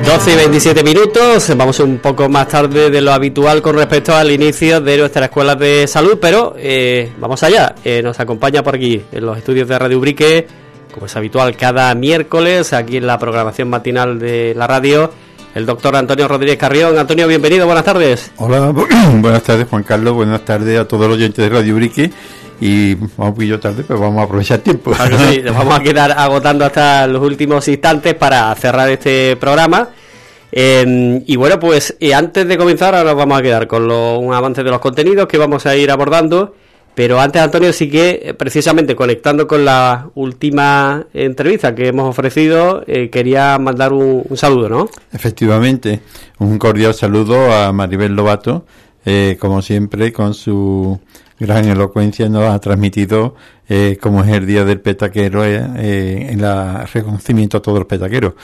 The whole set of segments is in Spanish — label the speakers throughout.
Speaker 1: 12 y 27 minutos, vamos un poco más tarde de lo habitual con respecto al inicio de nuestra escuela de salud, pero vamos allá. Nos acompaña por aquí en los estudios de Radio Ubrique, como es habitual cada miércoles, aquí en la programación matinal de la radio, el doctor Antonio Rodríguez Carrión. Antonio, bienvenido, buenas tardes.
Speaker 2: Hola, buenas tardes Juan Carlos, buenas tardes a todos los oyentes de Radio Ubrique. Y vamos un poquillo tarde, pero vamos a aprovechar tiempo.
Speaker 1: Claro que sí, nos vamos a quedar agotando hasta los últimos instantes para cerrar este programa. Y bueno, pues antes de comenzar, ahora nos vamos a quedar con un avance de los contenidos que vamos a ir abordando. Pero antes, Antonio, sí que precisamente conectando con la última entrevista que hemos ofrecido, quería mandar un saludo, ¿no?
Speaker 2: Efectivamente, un cordial saludo a Maribel Lobato, como siempre, con su gran elocuencia nos ha transmitido cómo es el Día del Petaquero en el reconocimiento a todos los petaqueros.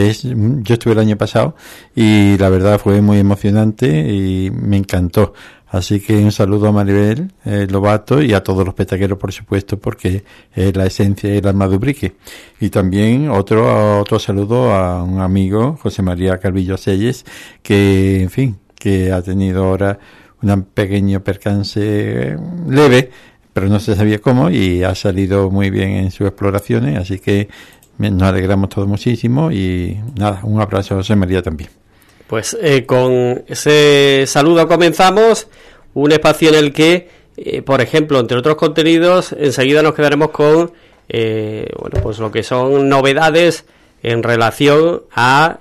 Speaker 2: Yo estuve el año pasado y la verdad fue muy emocionante y me encantó. Así que un saludo a Maribel Lobato y a todos los petaqueros, por supuesto, porque es la esencia y el alma de Ubrique. Y también otro saludo a un amigo, José María Calvillo Selles, que, en fin, que ha tenido ahora un pequeño percance leve, pero no se sabía cómo, y ha salido muy bien en sus exploraciones, así que nos alegramos todos muchísimo y nada, un abrazo a José María también.
Speaker 1: Pues con ese saludo comenzamos un espacio en el que, por ejemplo, entre otros contenidos, enseguida nos quedaremos con bueno, pues lo que son novedades en relación a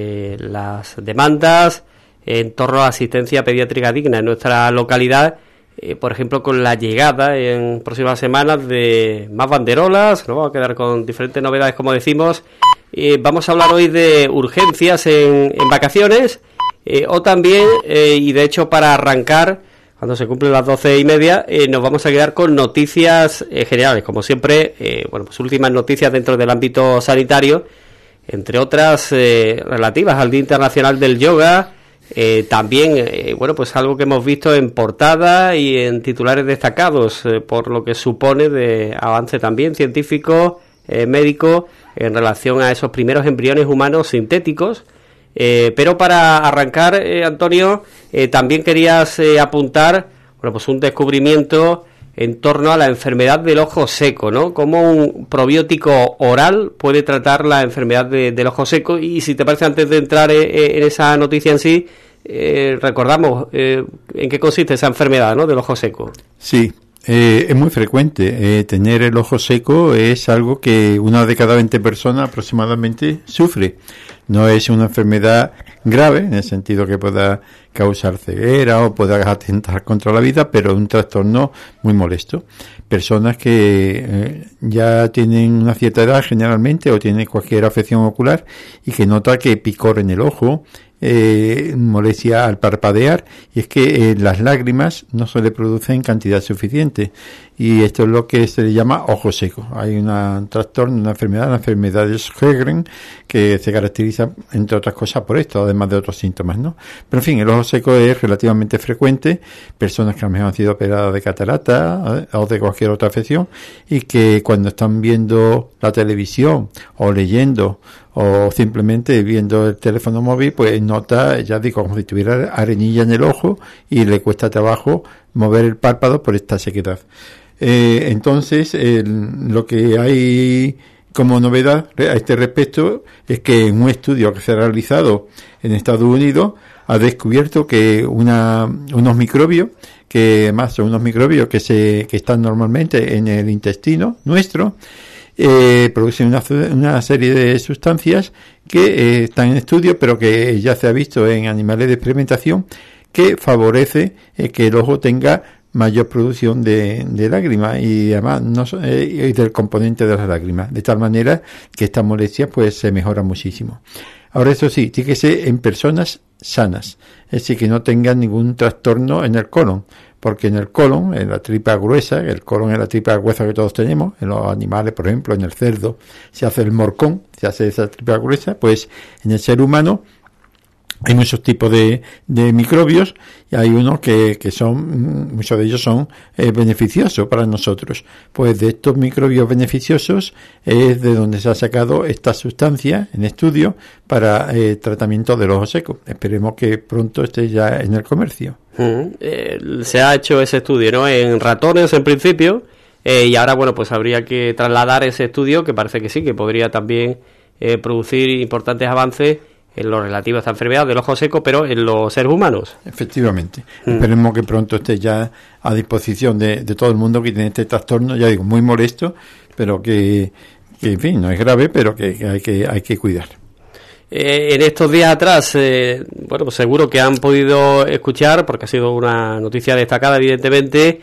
Speaker 1: las demandas en torno a la asistencia pediátrica digna en nuestra localidad, por ejemplo, con la llegada en próximas semanas de más banderolas. Nos vamos a quedar con diferentes novedades, como decimos. Vamos a hablar hoy de urgencias en vacaciones, o también, y de hecho para arrancar, cuando se cumplen las 12:30, nos vamos a quedar con noticias generales, como siempre, bueno, pues últimas noticias dentro del ámbito sanitario, entre otras relativas al Día Internacional del Yoga. También, bueno, pues algo que hemos visto en portada y en titulares destacados, por lo que supone de avance también científico, médico, en relación a esos primeros embriones humanos sintéticos. Pero para arrancar, Antonio, también querías apuntar, bueno, pues un descubrimiento en torno a la enfermedad del ojo seco, ¿no? Cómo un probiótico oral puede tratar la enfermedad del ojo seco. Y si te parece, antes de entrar en esa noticia en sí, recordamos en qué consiste esa enfermedad, ¿no?, del ojo seco.
Speaker 2: Sí, es muy frecuente. Tener el ojo seco es algo que una de cada 20 personas aproximadamente sufre. No es una enfermedad grave, en el sentido que pueda causar ceguera o pueda atentar contra la vida, pero un trastorno muy molesto. Personas que ya tienen una cierta edad generalmente o tienen cualquier afección ocular y que nota que picor en el ojo, molestia al parpadear, y es que las lágrimas no se le producen cantidad suficiente, y esto es lo que se le llama ojo seco. Hay un trastorno, una enfermedad de Sjögren, que se caracteriza, entre otras cosas, por esto, además de otros síntomas, ¿no? Pero en fin, el ojo seco es relativamente frecuente. Personas que a lo mejor han sido operadas de catarata o de cualquier otra afección, y que cuando están viendo la televisión o leyendo o simplemente viendo el teléfono móvil, pues nota, ya digo, como si tuviera arenilla en el ojo y le cuesta trabajo mover el párpado por esta sequedad. Entonces, lo que hay como novedad a este respecto es que en un estudio que se ha realizado en Estados Unidos ha descubierto que unos microbios, que además son unos microbios que están normalmente en el intestino nuestro, producen una serie de sustancias que están en estudio, pero que ya se ha visto en animales de experimentación, que favorece que el ojo tenga mayor producción de lágrimas y además y del componente de las lágrimas, de tal manera que esta molestia pues se mejora muchísimo. Ahora, eso sí, tiene que ser en personas sanas, es decir, que no tengan ningún trastorno en el colon, porque en el colon, en la tripa gruesa, el colon es la tripa gruesa que todos tenemos, en los animales, por ejemplo, en el cerdo se hace el morcón, se hace esa tripa gruesa, pues en el ser humano Hay muchos tipos de microbios y hay unos que son, muchos de ellos son beneficiosos para nosotros. Pues de estos microbios beneficiosos es de donde se ha sacado esta sustancia en estudio para tratamiento del ojo seco. Esperemos que pronto esté ya en el comercio.
Speaker 1: Se ha hecho ese estudio, ¿no? En ratones en principio, y ahora, bueno, pues habría que trasladar ese estudio, que parece que sí, que podría también producir importantes avances en lo relativo a esta enfermedad del ojo seco, pero en los seres humanos.
Speaker 2: Efectivamente. Esperemos que pronto esté ya a disposición de todo el mundo que tiene este trastorno, ya digo, muy molesto, pero que en fin, no es grave, pero que hay que cuidar.
Speaker 1: En estos días atrás, bueno, pues seguro que han podido escuchar, porque ha sido una noticia destacada, evidentemente,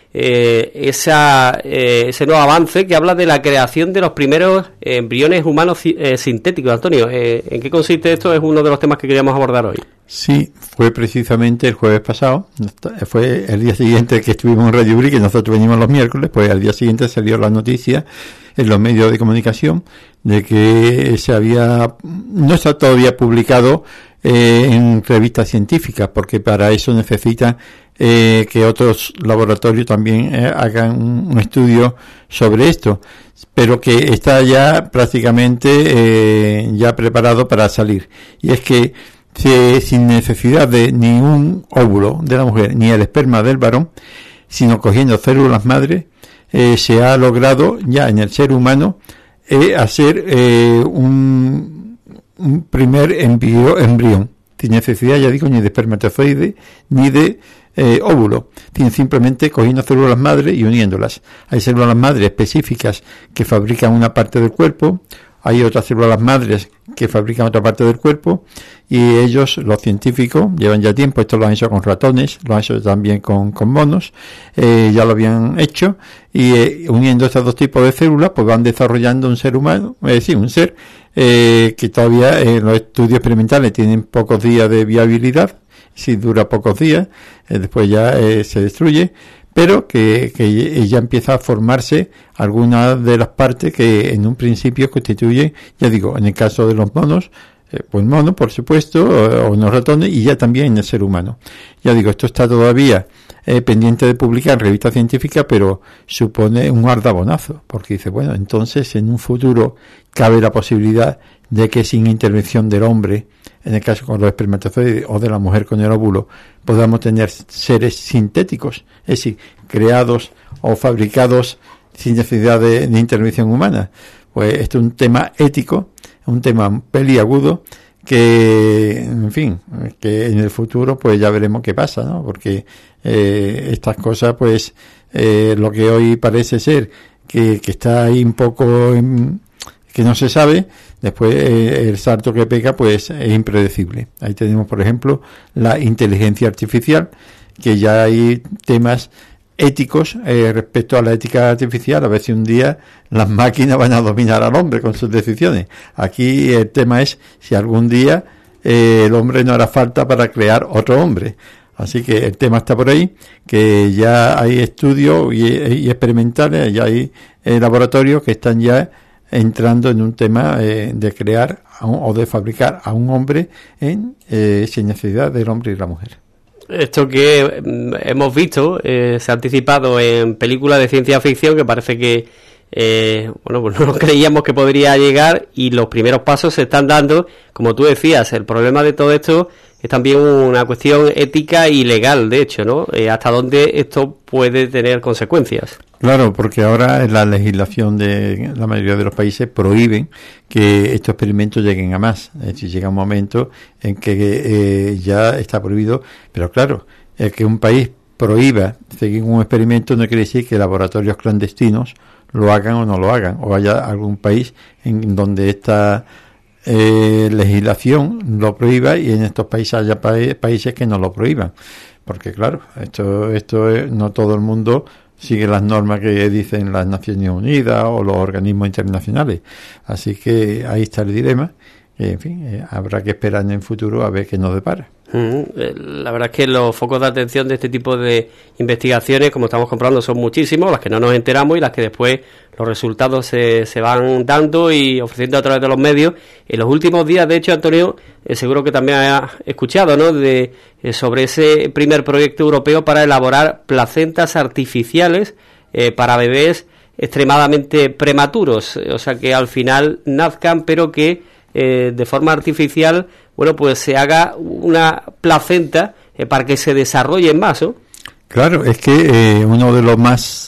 Speaker 1: ese nuevo avance que habla de la creación de los primeros embriones humanos sintéticos. Antonio, ¿en qué consiste esto? Es uno de los temas que queríamos abordar hoy.
Speaker 2: Sí, fue precisamente el jueves pasado, fue el día siguiente que estuvimos en Radio Uri, que nosotros venimos los miércoles, pues al día siguiente salió la noticia en los medios de comunicación de que no está todavía publicado en revistas científicas, porque para eso necesita que otros laboratorios también hagan un estudio sobre esto, pero que está ya prácticamente ya preparado para salir. Y es que sin necesidad de ni un óvulo de la mujer ni el esperma del varón, sino cogiendo células madre, se ha logrado ya en el ser humano hacer un primer embrión, sin necesidad, ya digo, ni de espermatozoide ni de óvulo, simplemente cogiendo células madre y uniéndolas. Hay células madre específicas que fabrican una parte del cuerpo, hay otras células madres que fabrican otra parte del cuerpo, y ellos, los científicos, llevan ya tiempo, esto lo han hecho con ratones, lo han hecho también con monos, ya lo habían hecho, y uniendo estos dos tipos de células, pues van desarrollando un ser humano, es decir, un ser que todavía en los estudios experimentales tienen pocos días de viabilidad, si dura pocos días, después ya se destruye, pero que ya empieza a formarse algunas de las partes que en un principio constituyen, ya digo, en el caso de los monos, pues monos, por supuesto, o los ratones, y ya también en el ser humano. Ya digo, esto está todavía pendiente de publicar en revistas científicas, pero supone un ardabonazo, porque dice, bueno, entonces en un futuro cabe la posibilidad de que sin intervención del hombre, en el caso con los espermatozoides, o de la mujer con el óvulo, podamos tener seres sintéticos, es decir, creados o fabricados sin necesidad de intervención humana. Pues esto es un tema ético, un tema peliagudo, que, en fin, que en el futuro pues ya veremos qué pasa, ¿no? Porque estas cosas, pues, lo que hoy parece ser que está ahí un poco que no se sabe, después el salto que pega pues es impredecible. Ahí tenemos, por ejemplo, la inteligencia artificial, que ya hay temas éticos respecto a la ética artificial, a ver si un día las máquinas van a dominar al hombre con sus decisiones. Aquí el tema es si algún día el hombre no hará falta para crear otro hombre. Así que el tema está por ahí, que ya hay estudios y experimentales, ya hay laboratorios que están ya entrando en un tema de crear o de fabricar a un hombre sin necesidad del hombre y la mujer.
Speaker 1: Esto que hemos visto se ha anticipado en películas de ciencia ficción, que parece que bueno, pues no creíamos que podría llegar, y los primeros pasos se están dando. Como tú decías, el problema de todo esto es también una cuestión ética y legal, de hecho, ¿no? Hasta dónde esto puede tener consecuencias.
Speaker 2: Claro, porque ahora la legislación de la mayoría de los países prohíben que estos experimentos lleguen a más. Es decir, llega un momento en que ya está prohibido, pero claro, el que un país prohíba seguir un experimento no quiere decir que laboratorios clandestinos lo hagan o no lo hagan, o haya algún país en donde esta legislación lo prohíba y en estos países haya países que no lo prohíban, porque claro, esto no todo el mundo sigue las normas que dicen las Naciones Unidas o los organismos internacionales, así que ahí está el dilema, En fin, habrá que esperar en el futuro a ver qué nos depara.
Speaker 1: La verdad es que los focos de atención de este tipo de investigaciones, como estamos comprobando, son muchísimos, las que no nos enteramos y las que después los resultados se van dando y ofreciendo a través de los medios. En los últimos días, de hecho, Antonio, seguro que también has escuchado, ¿no?, sobre ese primer proyecto europeo para elaborar placentas artificiales para bebés extremadamente prematuros, o sea, que al final nazcan, pero que de forma artificial, bueno, pues se haga una placenta para que se desarrollen más, ¿no?
Speaker 2: Claro, es que uno de los más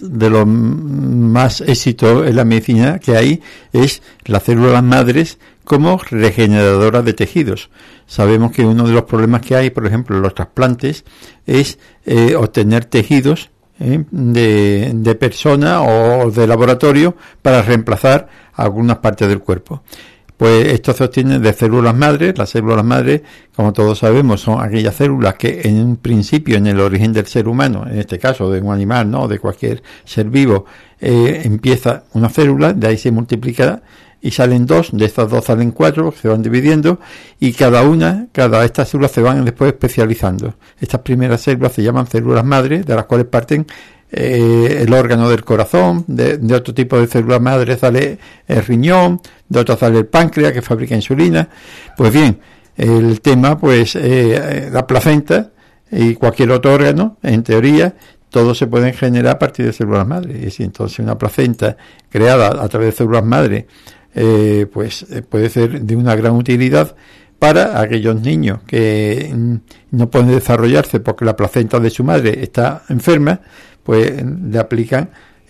Speaker 2: éxitos en la medicina que hay es las células madres como regeneradoras de tejidos. Sabemos que uno de los problemas que hay, por ejemplo, en los trasplantes, es obtener tejidos de persona o de laboratorio para reemplazar algunas partes del cuerpo. Pues esto se obtiene de células madres. Las células madres, como todos sabemos, son aquellas células que en un principio, en el origen del ser humano, en este caso de un animal, no de cualquier ser vivo, empieza una célula, de ahí se multiplica y salen dos, de estas dos salen cuatro, se van dividiendo y cada de estas células se van después especializando. Estas primeras células se llaman células madres, de las cuales parten el órgano del corazón, de otro tipo de células madres sale el riñón, de otro sale el páncreas que fabrica insulina. Pues bien, el tema, pues la placenta y cualquier otro órgano, en teoría, todos se pueden generar a partir de células madres. Y entonces una placenta creada a través de células madres, pues puede ser de una gran utilidad para aquellos niños que no pueden desarrollarse porque la placenta de su madre está enferma, pues le aplican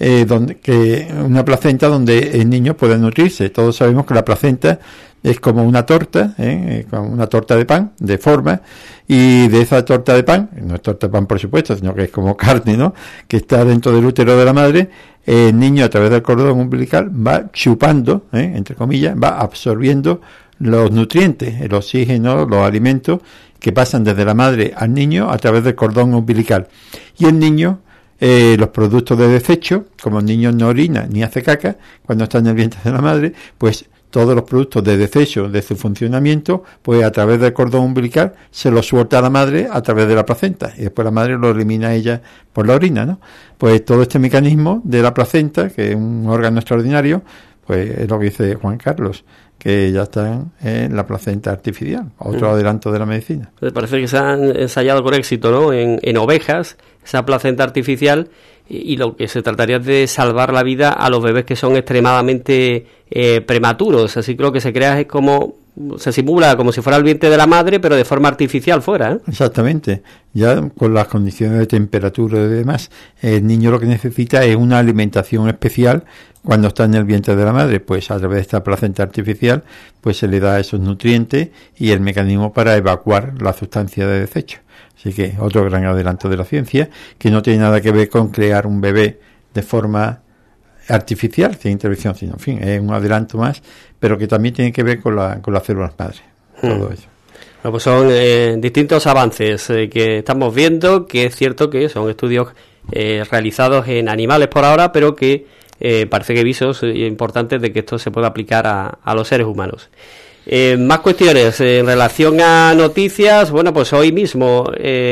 Speaker 2: una placenta donde el niño puede nutrirse. Todos sabemos que la placenta es como una torta, como una torta de pan, de forma, y de esa torta de pan, no es torta de pan por supuesto, sino que es como carne, ¿no?, que está dentro del útero de la madre. El niño a través del cordón umbilical va chupando, entre comillas, va absorbiendo los nutrientes, el oxígeno, los alimentos que pasan desde la madre al niño a través del cordón umbilical. Y el niño, los productos de desecho, como el niño no orina ni hace caca cuando está en el vientre de la madre, pues todos los productos de desecho de su funcionamiento, pues a través del cordón umbilical se los suelta a la madre a través de la placenta y después la madre lo elimina a ella por la orina, ¿no? Pues todo este mecanismo de la placenta, que es un órgano extraordinario, pues es lo que dice Juan Carlos, que ya están en la placenta artificial, otro adelanto de la medicina.
Speaker 1: Parece que se han ensayado con éxito, ¿no?, en ovejas, esa placenta artificial, y lo que se trataría es de salvar la vida a los bebés que son extremadamente prematuros. Así que lo que se crea es como, se simula como si fuera el vientre de la madre, pero de forma artificial fuera, ¿eh?
Speaker 2: Exactamente. Ya con las condiciones de temperatura y demás, el niño lo que necesita es una alimentación especial cuando está en el vientre de la madre. Pues a través de esta placenta artificial pues se le da esos nutrientes y el mecanismo para evacuar la sustancia de desecho. Así que otro gran adelanto de la ciencia, que no tiene nada que ver con crear un bebé de forma artificial, sin intervención, sino, en fin, es un adelanto más, pero que también tiene que ver con las células madre. Todo eso.
Speaker 1: Bueno, pues son distintos avances que estamos viendo, que es cierto que son estudios realizados en animales por ahora, pero que parece que hay visos importantes de que esto se pueda aplicar a los seres humanos. Más cuestiones en relación a noticias. Bueno, pues hoy mismo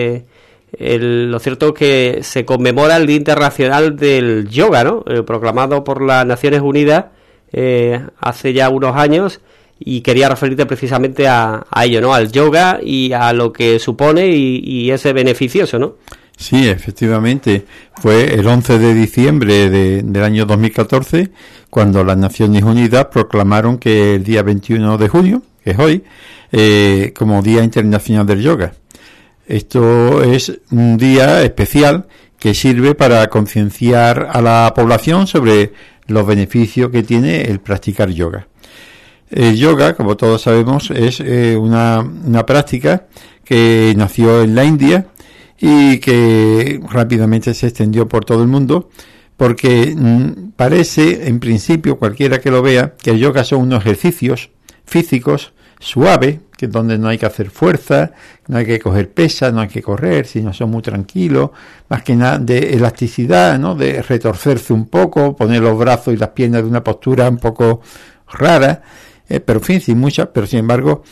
Speaker 1: lo cierto es que se conmemora el Día Internacional del Yoga, ¿no?, proclamado por las Naciones Unidas hace ya unos años, y quería referirte precisamente a ello, ¿no?, al yoga y a lo que supone y es beneficioso, ¿no?
Speaker 2: Sí, efectivamente. Fue el 11 de diciembre del año 2014 cuando las Naciones Unidas proclamaron que el día 21 de junio, que es hoy, como Día Internacional del Yoga. Esto es un día especial que sirve para concienciar a la población sobre los beneficios que tiene el practicar yoga. El yoga, como todos sabemos, es una práctica que nació en la India y que rápidamente se extendió por todo el mundo, porque parece, en principio, cualquiera que lo vea, que el yoga son unos ejercicios físicos suaves, que es donde no hay que hacer fuerza, no hay que coger pesas, no hay que correr, sino son muy tranquilos, más que nada de elasticidad, ¿no?, de retorcerse un poco, poner los brazos y las piernas de una postura un poco rara, pero en fin, sin muchas, pero sin embargo,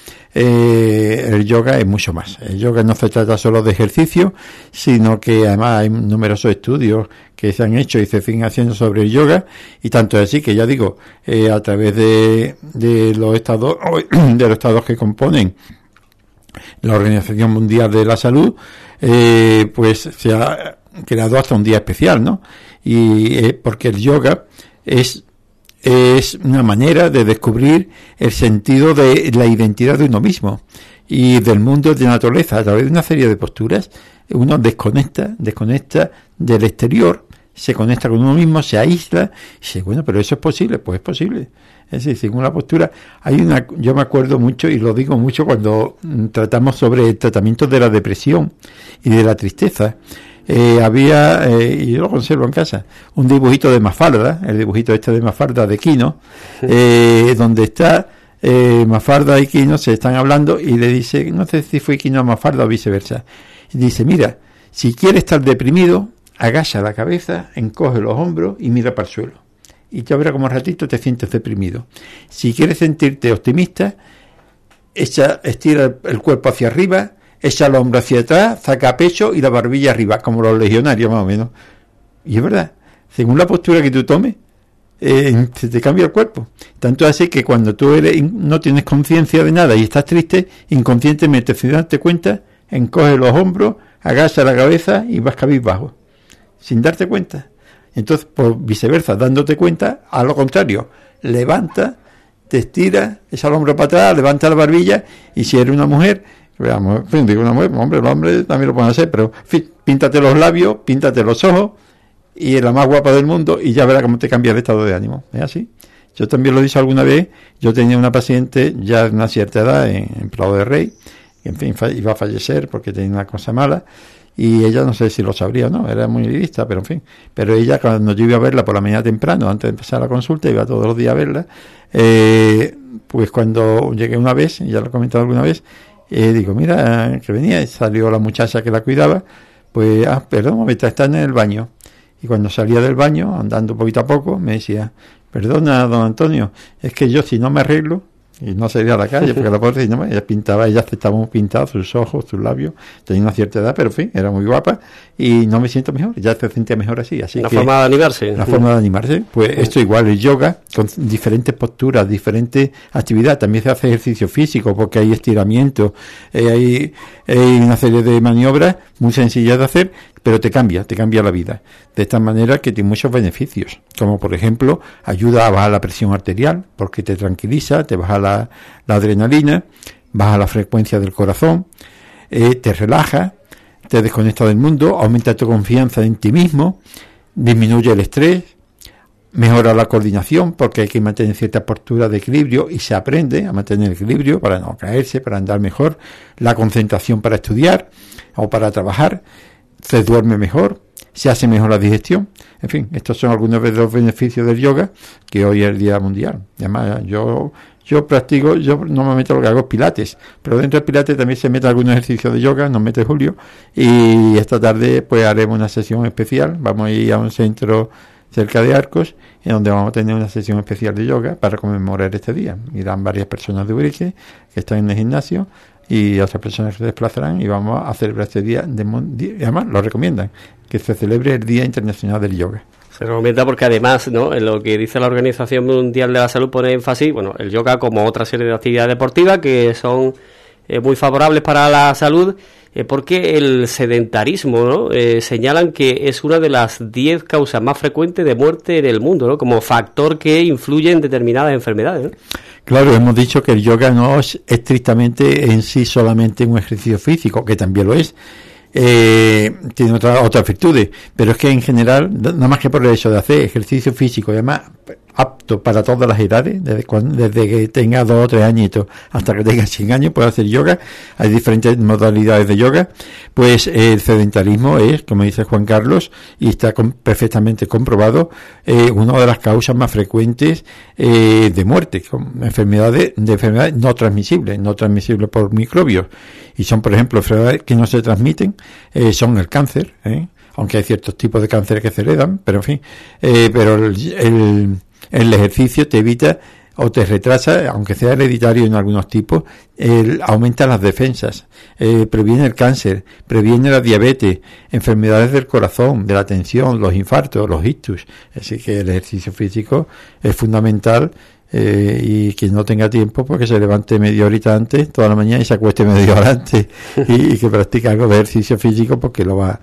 Speaker 2: el yoga es mucho más. El yoga no se trata solo de ejercicio, sino que además hay numerosos estudios que se han hecho y se siguen haciendo sobre el yoga, y tanto es así que ya digo, a través de los estados que componen la Organización Mundial de la Salud, pues se ha creado hasta un día especial, ¿no? Y porque el yoga es una manera de descubrir el sentido de la identidad de uno mismo y del mundo de la naturaleza. A través de una serie de posturas uno desconecta del exterior, se conecta con uno mismo, se aísla y dice, bueno, pero eso es posible. Pues es posible. Es decir, según la postura, yo me acuerdo mucho y lo digo mucho cuando tratamos sobre el tratamiento de la depresión y de la tristeza. Había, y yo lo conservo en casa, un dibujito de Mafalda, el dibujito de Mafalda de Quino, donde está Mafalda y Quino se están hablando y le dice, no sé si fue Quino a Mafalda o viceversa, y dice, mira, si quieres estar deprimido, agacha la cabeza, encoge los hombros y mira para el suelo. Y ya verás como un ratito te sientes deprimido. Si quieres sentirte optimista, estira el cuerpo hacia arriba, echa el hombro hacia atrás, saca pecho y la barbilla arriba, como los legionarios más o menos. Y es verdad, según la postura que tú tomes, se te cambia el cuerpo. Tanto así que cuando tú no tienes conciencia de nada y estás triste, inconscientemente, sin darte cuenta, encoge los hombros, agacha la cabeza y vas cabizbajo, sin darte cuenta. Entonces, por viceversa, dándote cuenta, a lo contrario, levanta, te estira, echa el hombro para atrás, levanta la barbilla, y si eres una mujer, veamos, digo una mujer, hombre, los hombres también lo pueden hacer, pero en fin, píntate los labios, píntate los ojos, y es la más guapa del mundo, y ya verás cómo te cambia el estado de ánimo. ¿Es así? Yo también lo he dicho alguna vez. Yo tenía una paciente ya de una cierta edad en Prado de Rey, que en fin iba a fallecer porque tenía una cosa mala, y ella no sé si lo sabría o no, era muy lista, pero en fin. Pero ella, cuando yo iba a verla por la mañana temprano, antes de empezar la consulta, iba todos los días a verla, pues cuando llegué una vez, ya lo he comentado alguna vez, digo, mira, que venía, y salió la muchacha que la cuidaba, pues, perdón, un momento, está en el baño. Y cuando salía del baño, andando poquito a poco, me decía, perdona, don Antonio, es que yo si no me arreglo, y no salía a la calle, porque la pobre, no, ella estaba muy pintada, sus ojos, sus labios, tenía una cierta edad, pero en fin, era muy guapa, y no me siento mejor, ya se sentía mejor así.
Speaker 1: Una forma de animarse.
Speaker 2: Una forma de animarse, pues esto igual, el yoga, con diferentes posturas, diferentes actividades, también se hace ejercicio físico, porque hay estiramiento, hay una serie de maniobras muy sencillas de hacer, pero te cambia la vida, de esta manera que tiene muchos beneficios, como por ejemplo, ayuda a bajar la presión arterial, porque te tranquiliza, te baja la adrenalina, baja la frecuencia del corazón, te relaja, te desconecta del mundo, aumenta tu confianza en ti mismo, disminuye el estrés, mejora la coordinación, porque hay que mantener cierta postura de equilibrio y se aprende a mantener el equilibrio para no caerse, para andar mejor, la concentración para estudiar o para trabajar, se duerme mejor, se hace mejor la digestión. En fin, estos son algunos de los beneficios del yoga, que hoy es el Día Mundial. Además, yo practico, yo normalmente lo que hago es pilates, pero dentro del pilates también se mete algunos ejercicios de yoga, nos mete Julio, y esta tarde pues haremos una sesión especial. Vamos a ir a un centro cerca de Arcos, en donde vamos a tener una sesión especial de yoga para conmemorar este día. Irán varias personas de Urique que están en el gimnasio, y otras personas se desplazarán, y vamos a celebrar este día. Además, lo recomiendan, que se celebre el Día Internacional del Yoga.
Speaker 1: Se recomienda porque además, ¿no?, en lo que dice la Organización Mundial de la Salud pone énfasis, bueno, el yoga como otra serie de actividades deportivas que son muy favorables para la salud, porque el sedentarismo, ¿no?, señalan que es una de las 10 causas más frecuentes de muerte en el mundo, ¿no?, como factor que influye en determinadas enfermedades, ¿no?
Speaker 2: Claro, hemos dicho que el yoga no es estrictamente en sí solamente un ejercicio físico, que también lo es. Tiene otras virtudes, pero es que en general, nada más que por el hecho de hacer ejercicio físico, y además apto para todas las edades, desde que tenga 2 o 3 añitos hasta que tenga 100 años, puede hacer yoga. Hay diferentes modalidades de yoga. Pues el sedentarismo es, como dice Juan Carlos, y está perfectamente comprobado, una de las causas más frecuentes de muerte, con enfermedades no transmisibles por microbios, y son, por ejemplo, enfermedades que no se transmiten, son el cáncer, aunque hay ciertos tipos de cáncer que se heredan, pero en fin, pero el ejercicio te evita o te retrasa, aunque sea hereditario en algunos tipos, aumenta las defensas, previene el cáncer, previene la diabetes, enfermedades del corazón, de la tensión, los infartos, los ictus. Así que el ejercicio físico es fundamental. Y quien no tenga tiempo, pues que se levante media horita antes, toda la mañana, y se acueste media hora antes, y que practique algo de ejercicio físico, porque lo va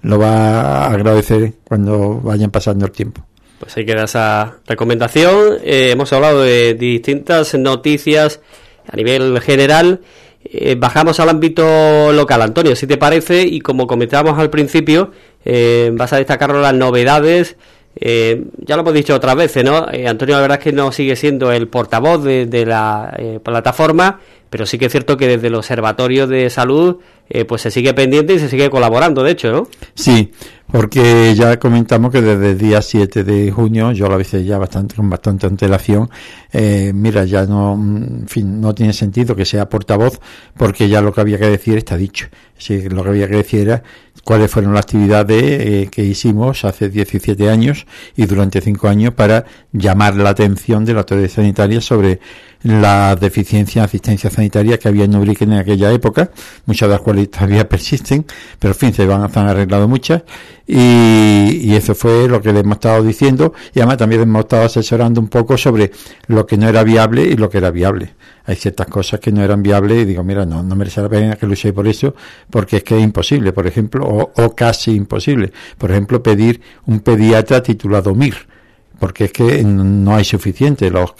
Speaker 2: a agradecer cuando vayan pasando el tiempo.
Speaker 1: Pues ahí queda esa recomendación. Hemos hablado de distintas noticias a nivel general. Bajamos al ámbito local, Antonio, si te parece, y como comentábamos al principio, vas a destacar las novedades. Ya lo hemos dicho otras veces, ¿no? Antonio, la verdad es que no sigue siendo el portavoz de la plataforma, pero sí que es cierto que desde el Observatorio de Salud pues se sigue pendiente y se sigue colaborando, de hecho, ¿no?
Speaker 2: Sí, porque ya comentamos que desde el día 7 de junio, yo lo avisé ya con bastante antelación, mira, ya no, en fin, no tiene sentido que sea portavoz, porque ya lo que había que decir está dicho. Sí, lo que había que decir era cuáles fueron las actividades que hicimos hace 17 años y durante 5 años para llamar la atención de la autoridad sanitaria sobre la deficiencia de asistencia sanitaria que había en Ubrique en aquella época, muchas de las cuales todavía persisten, pero en fin, se han arreglado muchas, y eso fue lo que le hemos estado diciendo, y además también hemos estado asesorando un poco sobre lo que no era viable y lo que era viable. Hay ciertas cosas que no eran viables y digo, mira, no merece la pena que luchéis por eso, porque es que es imposible, por ejemplo, o casi imposible. Por ejemplo, pedir un pediatra titulado MIR, porque es que no hay suficiente. Los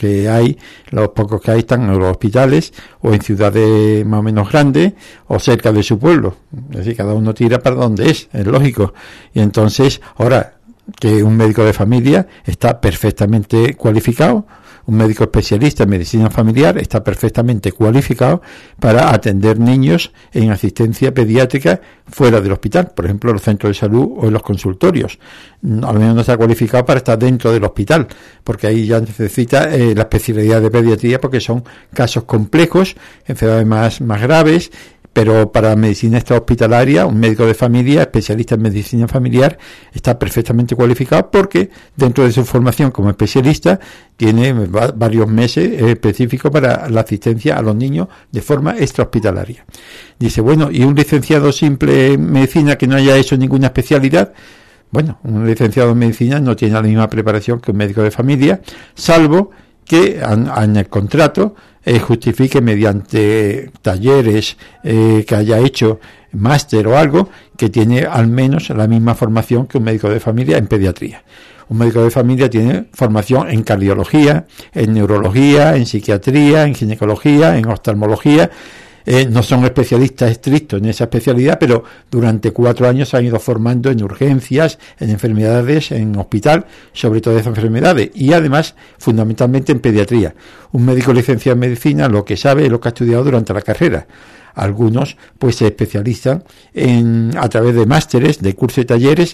Speaker 2: pocos que hay están en los hospitales o en ciudades más o menos grandes o cerca de su pueblo. Es decir, cada uno tira para donde es lógico. Y entonces, ahora que un médico de familia está perfectamente cualificado, un médico especialista en medicina familiar está perfectamente cualificado para atender niños en asistencia pediátrica fuera del hospital, por ejemplo en los centros de salud o en los consultorios. Al menos no está cualificado para estar dentro del hospital, porque ahí ya necesita la especialidad de pediatría, porque son casos complejos, enfermedades más graves. Pero para medicina extrahospitalaria, un médico de familia, especialista en medicina familiar, está perfectamente cualificado, porque dentro de su formación como especialista tiene varios meses específicos para la asistencia a los niños de forma extrahospitalaria. Dice, bueno, ¿y un licenciado simple en medicina que no haya hecho ninguna especialidad? Bueno, un licenciado en medicina no tiene la misma preparación que un médico de familia, salvo que en el contrato justifique mediante talleres que haya hecho, máster o algo, que tiene al menos la misma formación que un médico de familia en pediatría. Un médico de familia tiene formación en cardiología, en neurología, en psiquiatría, en ginecología, en oftalmología. No son especialistas estrictos en esa especialidad, pero durante 4 años se han ido formando en urgencias, en enfermedades, en hospital, sobre todo esas enfermedades, y además fundamentalmente en pediatría. Un médico licenciado en medicina lo que sabe es lo que ha estudiado durante la carrera. Algunos pues se especializan a través de másteres, de cursos y talleres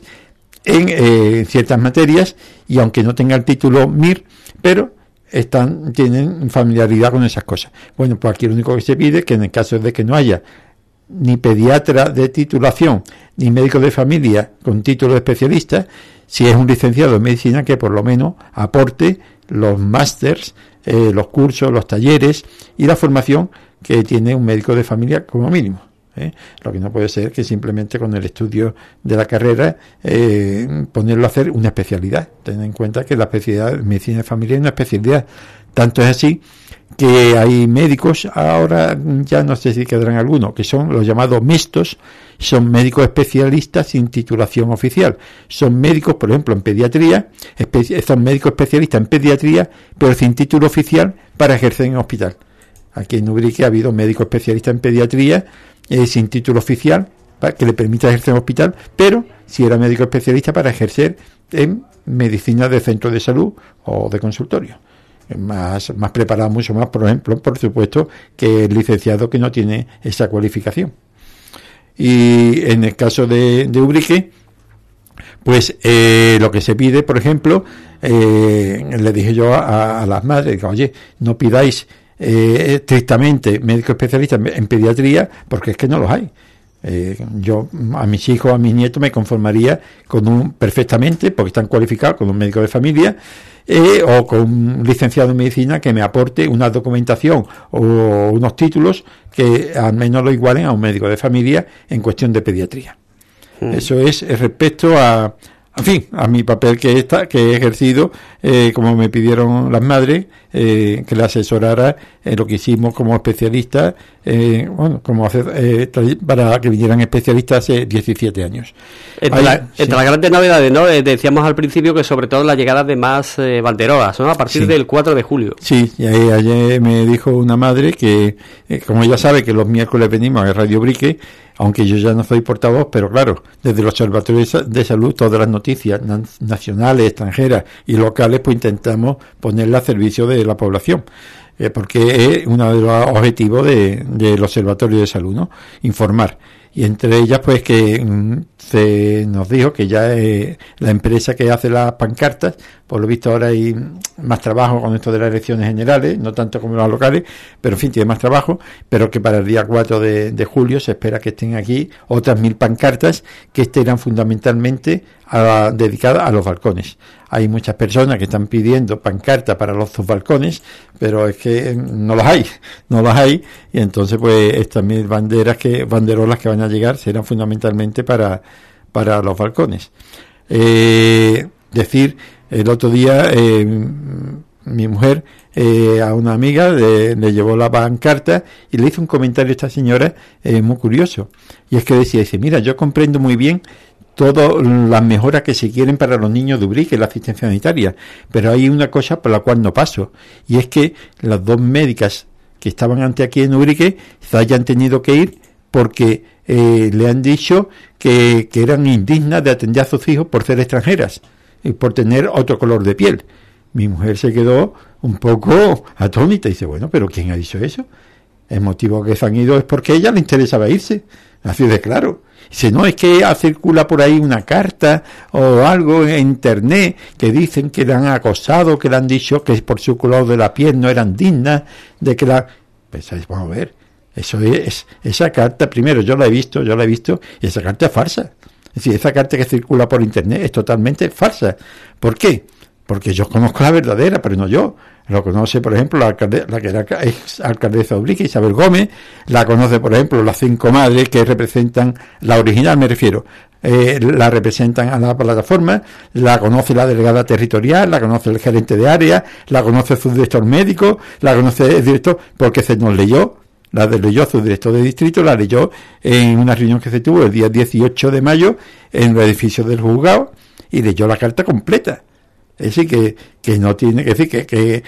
Speaker 2: en ciertas materias, y aunque no tenga el título MIR, pero tienen familiaridad con esas cosas. Bueno, pues aquí lo único que se pide es que en el caso de que no haya ni pediatra de titulación ni médico de familia con título de especialista, si es un licenciado en medicina, que por lo menos aporte los másters, los cursos, los talleres y la formación que tiene un médico de familia como mínimo. Lo que no puede ser que simplemente con el estudio de la carrera ponerlo a hacer una especialidad. Ten en cuenta que la especialidad de medicina de familia es una especialidad. Tanto es así que hay médicos, ahora ya no sé si quedarán algunos, que son los llamados mixtos, son médicos especialistas sin titulación oficial. Son médicos, por ejemplo, en pediatría, son médicos especialistas en pediatría, pero sin título oficial para ejercer en hospital. Aquí en Ubrique ha habido médicos especialistas en pediatría sin título oficial que le permita ejercer en hospital, pero si era médico especialista para ejercer en medicina de centro de salud o de consultorio. Más preparado, mucho más, por ejemplo, por supuesto, que el licenciado que no tiene esa cualificación. Y en el caso de Ubrique, pues lo que se pide, por ejemplo, le dije yo a las madres, digo, oye, no pidáis estrictamente médicos especialistas en pediatría, porque es que no los hay. Yo a mis hijos, a mis nietos me conformaría con perfectamente, porque están cualificados, con un médico de familia o con un licenciado en medicina que me aporte una documentación o unos títulos que al menos lo igualen a un médico de familia en cuestión de pediatría. Eso es respecto a mi papel que he ejercido, como me pidieron las madres, que le asesorara lo que hicimos como especialistas, para que vinieran especialistas hace 17 años.
Speaker 1: Entre las grandes novedades, ¿no? Decíamos al principio que sobre todo la llegada de más banderolas, ¿no? A partir del 4 de julio.
Speaker 2: Sí, y ayer me dijo una madre que, como ella sabe que los miércoles venimos a Radio Ubrique, aunque yo ya no soy portavoz, pero claro, desde el Observatorio de Salud, todas las noticias nacionales, extranjeras y locales, pues intentamos ponerlas a servicio de la población, porque es uno de los objetivos del Observatorio de Salud, ¿no? Informar. Y entre ellas, pues que se nos dijo que ya la empresa que hace las pancartas, por lo visto ahora hay más trabajo con esto de las elecciones generales, no tanto como las locales, pero en fin, tiene más trabajo, pero que para el día 4 de julio se espera que estén aquí otras 1000 pancartas que estarán fundamentalmente dedicadas a los balcones. Hay muchas personas que están pidiendo pancartas para los balcones, pero es que no las hay, y entonces pues estas 1000 banderolas que van a llegar serán fundamentalmente para los balcones. El otro día mi mujer a una amiga le llevó la pancarta y le hizo un comentario a esta señora muy curioso, y es que dice, mira, yo comprendo muy bien todas las mejoras que se quieren para los niños de Ubrique, la asistencia sanitaria, pero hay una cosa por la cual no paso, y es que las 2 médicas que estaban antes aquí en Ubrique se hayan tenido que ir porque le han dicho que eran indignas de atender a sus hijos por ser extranjeras y por tener otro color de piel. Mi mujer se quedó un poco atónita y dice, bueno, pero ¿quién ha dicho eso? El motivo que se han ido es porque a ella le interesaba irse, así de claro. Dice, no, es que circula por ahí una carta o algo en internet que dicen que la han acosado, que le han dicho que por su color de la piel no eran dignas, de que la... Pues vamos a ver, eso es, esa carta, primero yo la he visto, y esa carta es falsa. Es decir, esa carta que circula por internet es totalmente falsa. ¿Por qué? Porque yo conozco la verdadera, pero no yo. Lo conoce, por ejemplo, la que era ex alcaldesa de Ubrique, Isabel Gómez. La conoce, por ejemplo, las 5 madres que representan, la original me refiero, la representan a la plataforma. La conoce la delegada territorial, la conoce el gerente de área, la conoce su director médico, la conoce el director, porque se nos leyó. La leyó su director de distrito, la leyó en una reunión que se tuvo el día 18 de mayo en los edificios del juzgado y leyó la carta completa. Es decir, que no tiene que decir que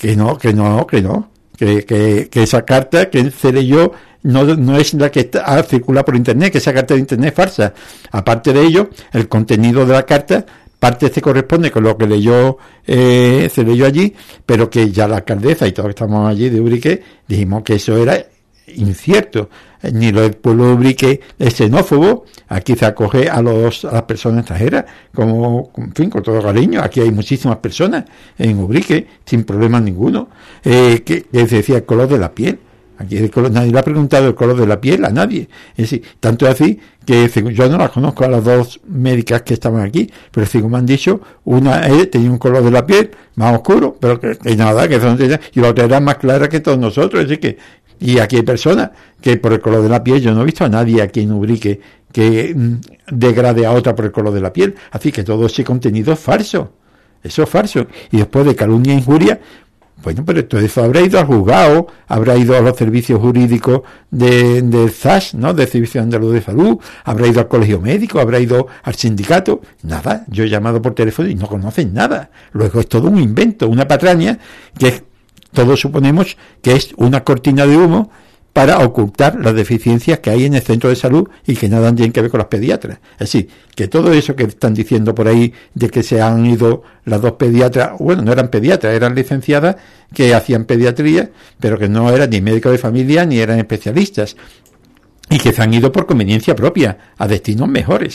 Speaker 2: esa carta que se leyó no es la que circula por internet, que esa carta de internet es falsa. Aparte de ello, el contenido de la carta parte se corresponde con lo que se leyó allí, pero que ya la alcaldesa y todos que estamos allí de Ubrique dijimos que eso era incierto. Ni el pueblo de Ubrique es xenófobo, aquí se acoge a las personas extranjeras como, en fin, con todo cariño. Aquí hay muchísimas personas en Ubrique sin problema ninguno, que se decía el color de la piel. Aquí nadie le ha preguntado el color de la piel a nadie. Es decir, tanto es así que yo no las conozco a las 2 médicas que estaban aquí, pero según me han dicho, una tenía un color de la piel más oscuro, pero que nada, que eso no tenía, y la otra era más clara que todos nosotros. Es decir, y aquí hay personas que por el color de la piel, yo no he visto a nadie aquí en Ubrique que degrade a otra por el color de la piel. Así que todo ese contenido es falso. Eso es falso. Y después de calumnia e injuria, bueno, pero todo eso habrá ido al juzgado, habrá ido a los servicios jurídicos del ZAS, ¿no? Del Servicio Andaluz de Salud, habrá ido al colegio médico, habrá ido al sindicato. Nada, yo he llamado por teléfono y no conocen nada. Luego es todo un invento, una patraña que todos suponemos que es una cortina de humo para ocultar las deficiencias que hay en el centro de salud y que nada tienen que ver con las pediatras. Es decir, que todo eso que están diciendo por ahí de que se han ido las 2 pediatras, bueno, no eran pediatras, eran licenciadas que hacían pediatría, pero que no eran ni médicos de familia ni eran especialistas, y que se han ido por conveniencia propia a destinos mejores.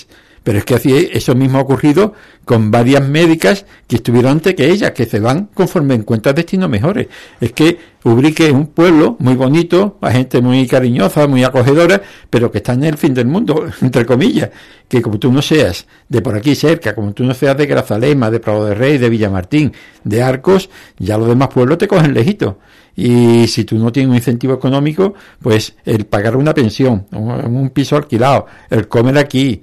Speaker 2: Pero es que así eso mismo ha ocurrido con varias médicas que estuvieron antes que ellas, que se van conforme encuentran destinos mejores. Es que Ubrique es un pueblo muy bonito, a gente muy cariñosa, muy acogedora, pero que está en el fin del mundo, entre comillas, que como tú no seas de por aquí cerca, como tú no seas de Grazalema, de Prado de Rey, de Villamartín, de Arcos, ya los demás pueblos te cogen lejitos. Y si tú no tienes un incentivo económico, pues el pagar una pensión, un piso alquilado, el comer aquí,